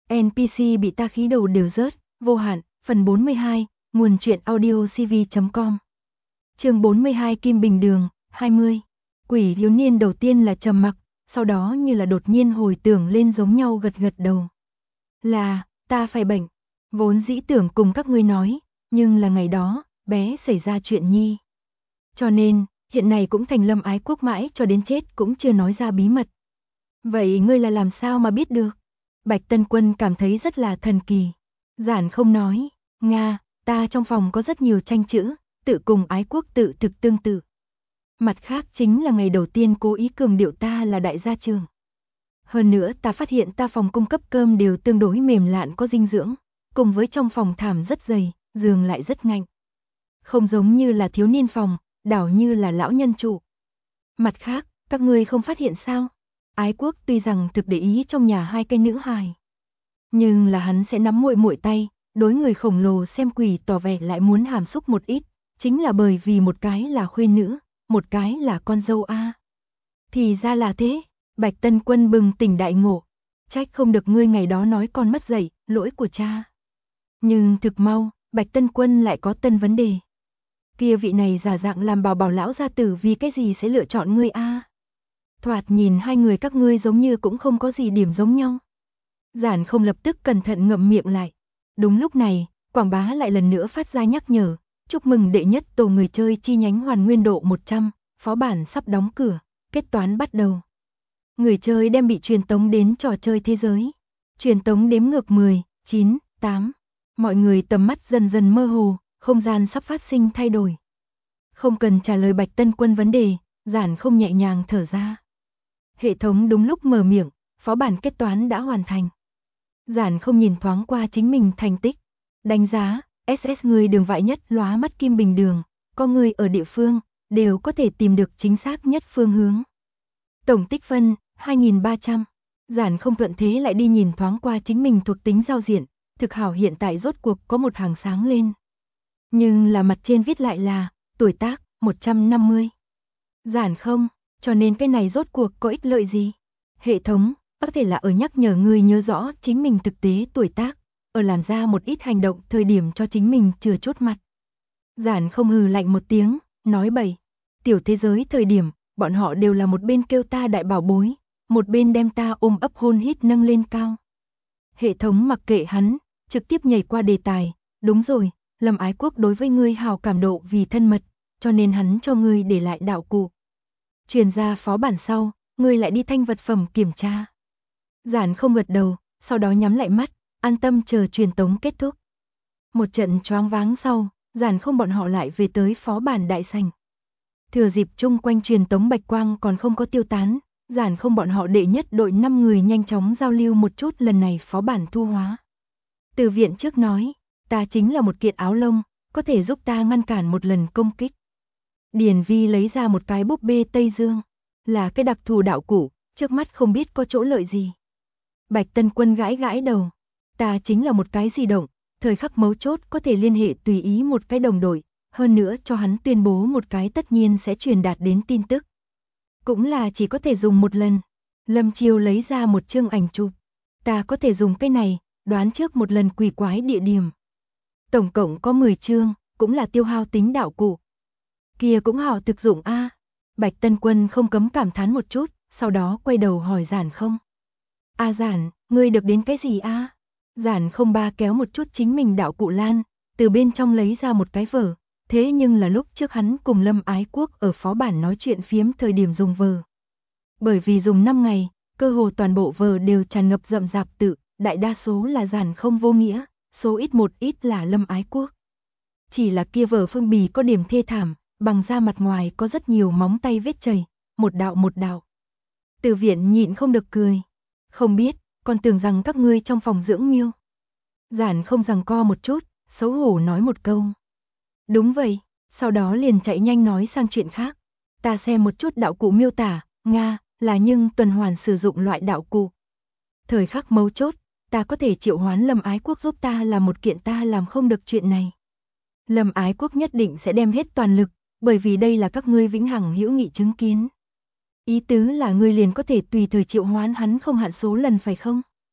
NPC bị ta khí đầu đều rớt, vô hạn, phần 42, nguồn truyện audio cv.com. Chương 42 Kim Bình Đường, 20. Quỷ thiếu niên đầu tiên là trầm mặc, sau đó như là đột nhiên hồi tưởng lên giống nhau gật gật đầu. Là, ta phải bệnh. Vốn dĩ tưởng cùng các ngươi nói, nhưng là ngày đó, bé xảy ra chuyện nhi. Cho nên, hiện này cũng thành Lâm Ái Quốc mãi cho đến chết cũng chưa nói ra bí mật. Vậy ngươi là làm sao mà biết được? Bạch Tân Quân cảm thấy rất là thần kỳ. Giản không nói, Nga, ta trong phòng có rất nhiều tranh chữ, tự cùng Ái Quốc tự thực tương tự. Mặt khác chính là ngày đầu tiên cố ý cường điệu ta là đại gia trưởng. Hơn nữa ta phát hiện ta phòng cung cấp cơm đều tương đối mềm lạn có dinh dưỡng, cùng với trong phòng thảm rất dày, giường lại rất ngạnh. Không giống như là thiếu niên phòng, đảo như là lão nhân trụ. Mặt khác, các ngươi không phát hiện sao? Ái Quốc tuy rằng thực để ý trong nhà hai cái nữ hài, nhưng là hắn sẽ nắm muội muội tay, đối người khổng lồ xem quỷ tỏ vẻ lại muốn hàm xúc một ít, chính là bởi vì một cái là khuê nữ, một cái là con dâu a. Thì ra là thế, Bạch Tân Quân bừng tỉnh đại ngộ, trách không được ngươi ngày đó nói con mất dạy, lỗi của cha. Nhưng thực mau, Bạch Tân Quân lại có tân vấn đề. Kia vị này giả dạng làm bảo bảo lão gia tử vì cái gì sẽ lựa chọn ngươi a? Thoạt nhìn hai người các ngươi giống như cũng không có gì điểm giống nhau. Giản không lập tức cẩn thận ngậm miệng lại. Đúng lúc này, quảng bá lại lần nữa phát ra nhắc nhở, chúc mừng đệ nhất tổ người chơi chi nhánh Hoàn Nguyên độ 100, phó bản sắp đóng cửa, kết toán bắt đầu. Người chơi đem bị truyền tống đến trò chơi thế giới. Truyền tống đếm ngược 10, 9, 8. Mọi người tầm mắt dần dần mơ hồ, không gian sắp phát sinh thay đổi. Không cần trả lời Bạch Tân Quân vấn đề, Giản không nhẹ nhàng thở ra. Hệ thống đúng lúc mở miệng, phó bản kết toán đã hoàn thành. Giản không nhìn thoáng qua chính mình thành tích. Đánh giá, SS người đường vại nhất lóa mắt Kim Bình Đường, có người ở địa phương, đều có thể tìm được chính xác nhất phương hướng. Tổng tích phân, 2.300. Giản không thuận thế lại đi nhìn thoáng qua chính mình thuộc tính giao diện, thực hảo hiện tại rốt cuộc có một hàng sáng lên. Nhưng là mặt trên viết lại là, tuổi tác, 150. Giản không, cho nên cái này rốt cuộc có ích lợi gì? Hệ thống, có thể là ở nhắc nhở người nhớ rõ chính mình thực tế tuổi tác, ở làm ra một ít hành động thời điểm cho chính mình chừa chốt mặt. Giản không hừ lạnh một tiếng, nói bậy. Tiểu thế giới thời điểm, bọn họ đều là một bên kêu ta đại bảo bối, một bên đem ta ôm ấp hôn hít nâng lên cao. Hệ thống mặc kệ hắn, trực tiếp nhảy qua đề tài, đúng rồi, Lâm Ái Quốc đối với ngươi hào cảm độ vì thân mật, cho nên hắn cho ngươi để lại đạo cụ. Truyền ra phó bản sau, ngươi lại đi thanh vật phẩm kiểm tra. Giản không gật đầu, sau đó nhắm lại mắt, an tâm chờ truyền tống kết thúc. Một trận choáng váng sau, Giản không bọn họ lại về tới phó bản đại sảnh. Thừa dịp chung quanh truyền tống bạch quang còn không có tiêu tán, Giản không bọn họ đệ nhất đội 5 người nhanh chóng giao lưu một chút lần này phó bản thu hóa. Từ viện trước nói, ta chính là một kiện áo lông, có thể giúp ta ngăn cản một lần công kích. Điền Vi lấy ra một cái búp bê Tây Dương, là cái đặc thù đạo cụ, trước mắt không biết có chỗ lợi gì. Bạch Tân Quân gãi gãi đầu, ta chính là một cái di động, thời khắc mấu chốt có thể liên hệ tùy ý một cái đồng đội, hơn nữa cho hắn tuyên bố một cái tất nhiên sẽ truyền đạt đến tin tức. Cũng là chỉ có thể dùng một lần. Lâm Chiêu lấy ra một chương ảnh chụp, ta có thể dùng cái này, đoán trước một lần quỷ quái địa điểm. Tổng cộng có 10 chương, cũng là tiêu hao tính đạo cụ. Kia cũng hảo thực dụng a. Bạch Tân Quân không cấm cảm thán một chút, sau đó quay đầu hỏi Giản không. A Giản, ngươi được đến cái gì a? Giản không ba kéo một chút chính mình đạo cụ lan, từ bên trong lấy ra một cái vở, thế nhưng là lúc trước hắn cùng Lâm Ái Quốc ở phó bản nói chuyện phiếm thời điểm dùng vở. Bởi vì dùng 5 ngày, cơ hồ toàn bộ vở đều tràn ngập rậm rạp tự, đại đa số là Giản không vô nghĩa, số ít một ít là Lâm Ái Quốc. Chỉ là kia vở phương bì có điểm thê thảm, bằng da mặt ngoài có rất nhiều móng tay vết chảy, một đạo một đạo. Từ viện nhịn không được cười. Không biết, còn tưởng rằng các ngươi trong phòng dưỡng miêu. Giản không giằng co một chút, xấu hổ nói một câu. Đúng vậy, sau đó liền chạy nhanh nói sang chuyện khác. Ta xem một chút đạo cụ miêu tả, Nga, là nhưng tuần hoàn sử dụng loại đạo cụ. Thời khắc mấu chốt, ta có thể triệu hoán Lâm Ái Quốc giúp ta làm một kiện ta làm không được chuyện này. Lâm Ái Quốc nhất định sẽ đem hết toàn lực, bởi vì đây là các ngươi vĩnh hằng hữu nghị chứng kiến. Ý tứ là ngươi liền có thể tùy thời triệu hoán hắn không hạn số lần phải không?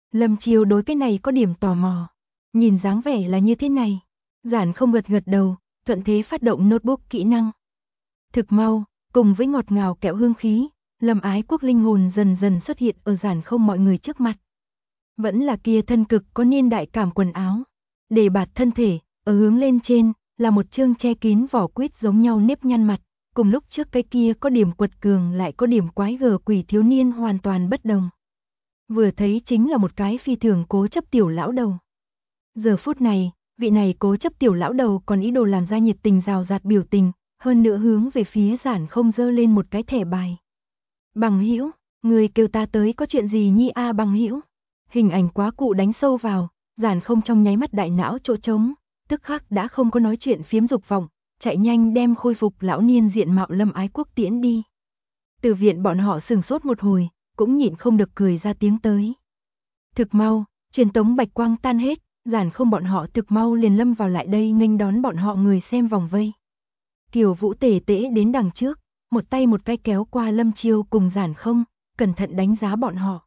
Lâm Chiêu đối cái này có điểm tò mò. Nhìn dáng vẻ là như thế này. Giản không gật gật đầu, thuận thế phát động notebook kỹ năng. Thực mau, cùng với ngọt ngào kẹo hương khí, Lâm Ái Quốc linh hồn dần dần xuất hiện ở Giản không mọi người trước mặt. Vẫn là kia thân cực có niên đại cảm quần áo. Để bạt thân thể, ở hướng lên trên, là một chương che kín vỏ quýt giống nhau nếp nhăn mặt. Cùng lúc trước cái kia có điểm quật cường lại có điểm quái gở quỷ thiếu niên hoàn toàn bất đồng. Vừa thấy chính là một cái phi thường cố chấp tiểu lão đầu. Giờ phút này, vị này cố chấp tiểu lão đầu còn ý đồ làm ra nhiệt tình rào rạt biểu tình, hơn nữa hướng về phía Giản không giơ lên một cái thẻ bài. Bằng hữu, người kêu ta tới có chuyện gì nhi a bằng hữu? Hình ảnh quá cụ đánh sâu vào, Giản không trong nháy mắt đại não chỗ trống, tức khắc đã không có nói chuyện phiếm dục vọng, chạy nhanh đem khôi phục lão niên diện mạo Lâm Ái Quốc tiễn đi. Từ viện bọn họ sừng sốt một hồi, cũng nhịn không được cười ra tiếng tới. Thực mau, truyền tống bạch quang tan hết, Giản không bọn họ thực mau liền lâm vào lại đây nghênh đón bọn họ người xem vòng vây. Kiều Vũ tề tễ đến đằng trước, một tay một cái kéo qua Lâm Chiêu cùng Giản không, cẩn thận đánh giá bọn họ.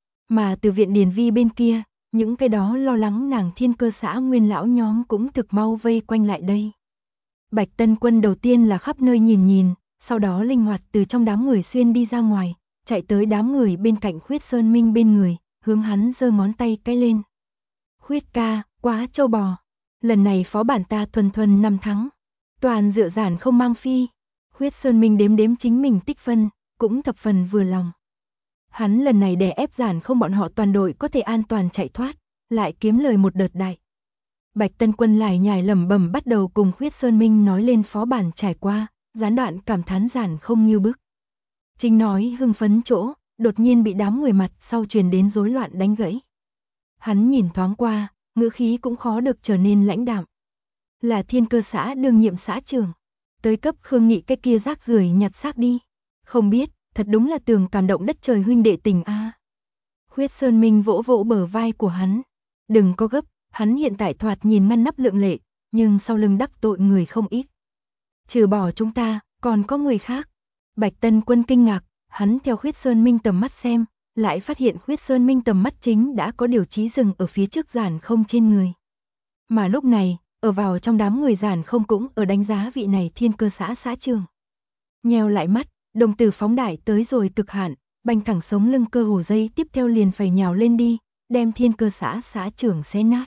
Mà từ viện Điền Vi bên kia, những cái đó lo lắng nàng Thiên Cơ xã nguyên lão nhóm cũng thực mau vây quanh lại đây. Bạch Tân Quân đầu tiên là khắp nơi nhìn nhìn, sau đó linh hoạt từ trong đám người xuyên đi ra ngoài, chạy tới đám người bên cạnh Khuyết Sơn Minh bên người, hướng hắn giơ ngón tay cái lên. Khuyết ca, quá châu bò. Lần này phó bản ta thuần thuần 5 thắng. Toàn dựa Giản không mang phi. Khuyết Sơn Minh đếm đếm chính mình tích phân, cũng thập phần vừa lòng. Hắn lần này đè ép Giản không bọn họ toàn đội có thể an toàn chạy thoát, lại kiếm lời một đợt đại. Bạch Tân Quân lải nhải lẩm bẩm bắt đầu cùng Khuyết Sơn Minh nói lên phó bản trải qua, gián đoạn cảm thán Giản không như bức. Chính nói hưng phấn chỗ, đột nhiên bị đám người mặt sau truyền đến rối loạn đánh gãy. Hắn nhìn thoáng qua, ngữ khí cũng khó được trở nên lãnh đạm. Là Thiên Cơ xã đương nhiệm xã trưởng, tới cấp Khương Nghị cái kia rác rưởi nhặt xác đi. Không biết, thật đúng là tường cảm động đất trời huynh đệ tình a. Khuyết Sơn Minh vỗ vỗ bờ vai của hắn. Đừng có gấp, hắn hiện tại thoạt nhìn ngăn nắp lượng lệ, nhưng sau lưng đắc tội người không ít. Trừ bỏ chúng ta, còn có người khác. Bạch Tân Quân kinh ngạc, hắn theo Khuyết Sơn Minh tầm mắt xem, lại phát hiện Khuyết Sơn Minh tầm mắt chính đã có điều chí dừng ở phía trước Giản không trên người. Mà lúc này, ở vào trong đám người Giản không cũng ở đánh giá vị này Thiên Cơ xã xã trưởng. Nheo lại mắt, đồng tử phóng đại tới rồi cực hạn, bành thẳng sống lưng cơ hồ dây tiếp theo liền phải nhào lên đi, đem Thiên Cơ xã xã trưởng xé nát.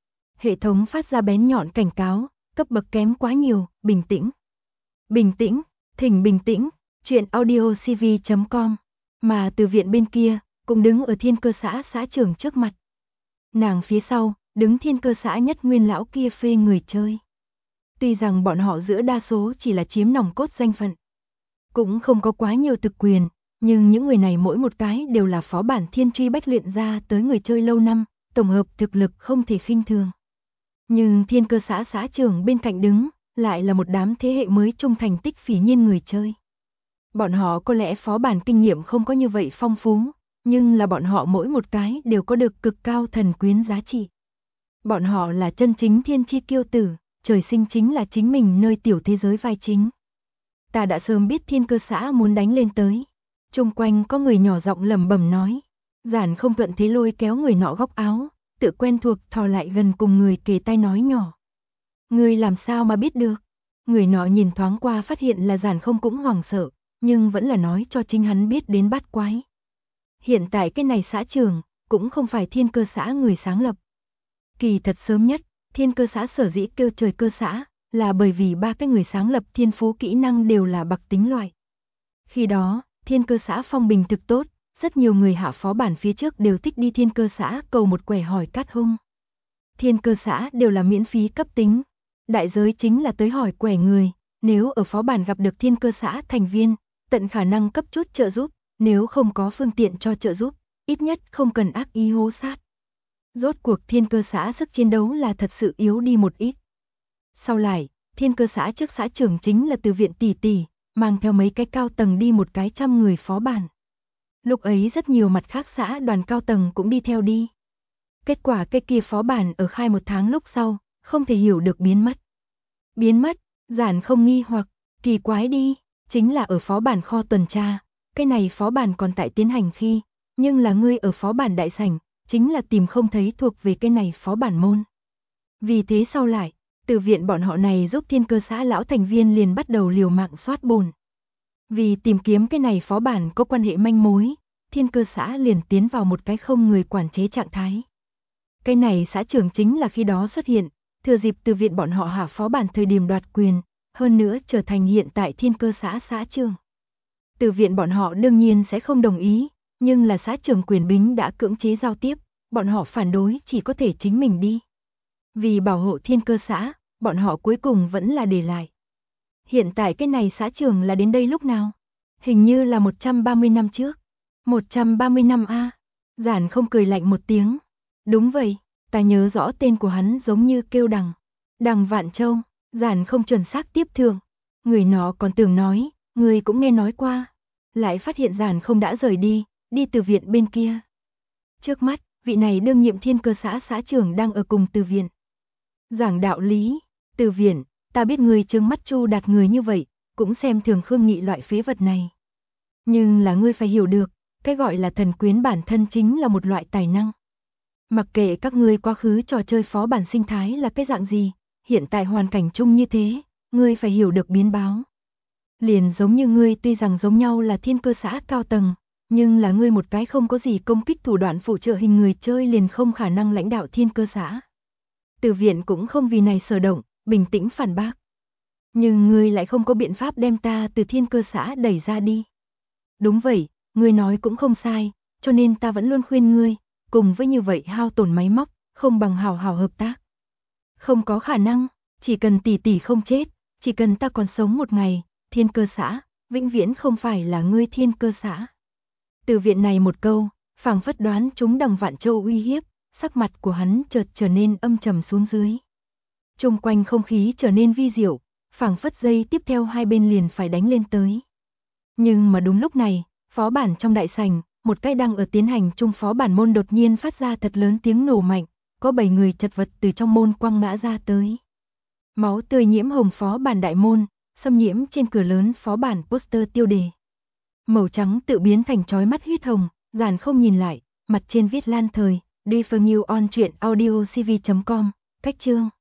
Hệ thống phát ra bén nhọn cảnh cáo, cấp bậc kém quá nhiều, bình tĩnh. Bình tĩnh, thỉnh bình tĩnh, chuyện audiocv.com. Mà từ viện bên kia, cũng đứng ở Thiên Cơ xã xã trưởng trước mặt. Nàng phía sau, đứng Thiên Cơ xã nhất nguyên lão kia phê người chơi. Tuy rằng bọn họ giữa đa số chỉ là chiếm nòng cốt danh phận, cũng không có quá nhiều thực quyền, nhưng những người này mỗi một cái đều là phó bản Thiên Truy Bách luyện ra tới người chơi lâu năm, tổng hợp thực lực không thể khinh thường. Nhưng Thiên Cơ xã xã trưởng bên cạnh đứng, lại là một đám thế hệ mới trung thành tích phỉ nhiên người chơi. Bọn họ có lẽ phó bản kinh nghiệm không có như vậy phong phú, nhưng là bọn họ mỗi một cái đều có được cực cao thần quyến giá trị. Bọn họ là chân chính thiên chi kiêu tử, trời sinh chính là chính mình nơi tiểu thế giới vai chính. Ta đã sớm biết Thiên Cơ xã muốn đánh lên tới. Chung quanh có người nhỏ giọng lẩm bẩm nói. Giản không thuận thế lôi kéo người nọ góc áo, tự quen thuộc thò lại gần cùng người kề tai nói nhỏ. Người làm sao mà biết được? Người nọ nhìn thoáng qua phát hiện là Giản không cũng hoảng sợ, nhưng vẫn là nói cho chính hắn biết đến bát quái. Hiện tại cái này xã trưởng, cũng không phải Thiên Cơ xã người sáng lập. Kỳ thật sớm nhất, Thiên Cơ xã sở dĩ kêu trời cơ xã, là bởi vì ba cái người sáng lập thiên phú kỹ năng đều là bậc tính loại. Khi đó, Thiên Cơ xã phong bình thực tốt, rất nhiều người hạ phó bản phía trước đều thích đi Thiên Cơ xã cầu một quẻ hỏi cát hung. Thiên Cơ xã đều là miễn phí cấp tính, đại giới chính là tới hỏi quẻ người, nếu ở phó bản gặp được Thiên Cơ xã thành viên, tận khả năng cấp chút trợ giúp, nếu không có phương tiện cho trợ giúp, ít nhất không cần ác ý hố sát. Rốt cuộc Thiên Cơ xã sức chiến đấu là thật sự yếu đi một ít. Sau lại, Thiên Cơ xã trước xã trưởng chính là từ viện tỷ tỷ, mang theo mấy cái cao tầng đi một cái 100 người phó bản. Lúc ấy rất nhiều mặt khác xã đoàn cao tầng cũng đi theo đi. Kết quả cái kia phó bản ở khai 1 tháng lúc sau, không thể hiểu được biến mất. Biến mất, Giản không nghi hoặc, kỳ quái đi, chính là ở phó bản kho tuần tra, cái này phó bản còn tại tiến hành khi, nhưng là ngươi ở phó bản đại sảnh, chính là tìm không thấy thuộc về cái này phó bản môn. Vì thế sau lại, từ viện bọn họ này giúp Thiên Cơ xã lão thành viên liền bắt đầu liều mạng soát bồn. Vì tìm kiếm cái này phó bản có quan hệ manh mối, Thiên Cơ xã liền tiến vào một cái không người quản chế trạng thái. Cái này xã trưởng chính là khi đó xuất hiện, thừa dịp từ viện bọn họ hạ phó bản thời điểm đoạt quyền, hơn nữa trở thành hiện tại Thiên Cơ xã xã trưởng. Từ viện bọn họ đương nhiên sẽ không đồng ý, nhưng là xã trưởng quyền bính đã cưỡng chế giao tiếp, bọn họ phản đối chỉ có thể chính mình đi. Vì bảo hộ Thiên Cơ xã, bọn họ cuối cùng vẫn là để lại. Hiện tại cái này xã trưởng là đến đây lúc nào? Hình như là 130 năm trước. 130 năm a. Giản không cười lạnh một tiếng. Đúng vậy, ta nhớ rõ tên của hắn giống như kêu Đằng Vạn Châu. Giản không chuẩn xác tiếp thượng. Người nó còn tưởng nói, người cũng nghe nói qua. Lại phát hiện Giản không đã rời đi, đi từ viện bên kia. Trước mắt, vị này đương nhiệm Thiên Cơ xã xã trưởng đang ở cùng từ viện. Giảng đạo lý, từ viện, ta biết người trừng mắt Chu Đạt người như vậy, cũng xem thường Khương Nghị loại phế vật này. Nhưng là ngươi phải hiểu được, cái gọi là thần quyến bản thân chính là một loại tài năng. Mặc kệ các ngươi quá khứ trò chơi phó bản sinh thái là cái dạng gì, hiện tại hoàn cảnh chung như thế, ngươi phải hiểu được biến báo. Liền giống như ngươi tuy rằng giống nhau là Thiên Cơ xã cao tầng, nhưng là ngươi một cái không có gì công kích thủ đoạn phụ trợ hình người chơi liền không khả năng lãnh đạo Thiên Cơ xã. Từ viện cũng không vì này sở động, bình tĩnh phản bác. Nhưng ngươi lại không có biện pháp đem ta từ Thiên Cơ xã đẩy ra đi. Đúng vậy, ngươi nói cũng không sai, cho nên ta vẫn luôn khuyên ngươi, cùng với như vậy hao tổn máy móc, không bằng hào hào hợp tác. Không có khả năng, chỉ cần tỷ tỷ không chết, chỉ cần ta còn sống một ngày, Thiên Cơ xã, vĩnh viễn không phải là ngươi Thiên Cơ xã. Từ viện này một câu, phảng phất đoán chúng Đằng Vạn Châu uy hiếp, sắc mặt của hắn chợt trở nên âm trầm xuống dưới. Chung quanh không khí trở nên vi diệu, phảng phất giây tiếp theo hai bên liền phải đánh lên tới. Nhưng mà đúng lúc này, phó bản trong đại sảnh, một cái đang ở tiến hành chung phó bản môn đột nhiên phát ra thật lớn tiếng nổ mạnh, có 7 người chật vật từ trong môn quăng ngã ra tới. Máu tươi nhiễm hồng phó bản đại môn, xâm nhiễm trên cửa lớn phó bản poster tiêu đề. Màu trắng tự biến thành chói mắt huyết hồng, Giản không nhìn lại, mặt trên viết Lan Thời, Đi for New on truyện audio cv.com, cách chương.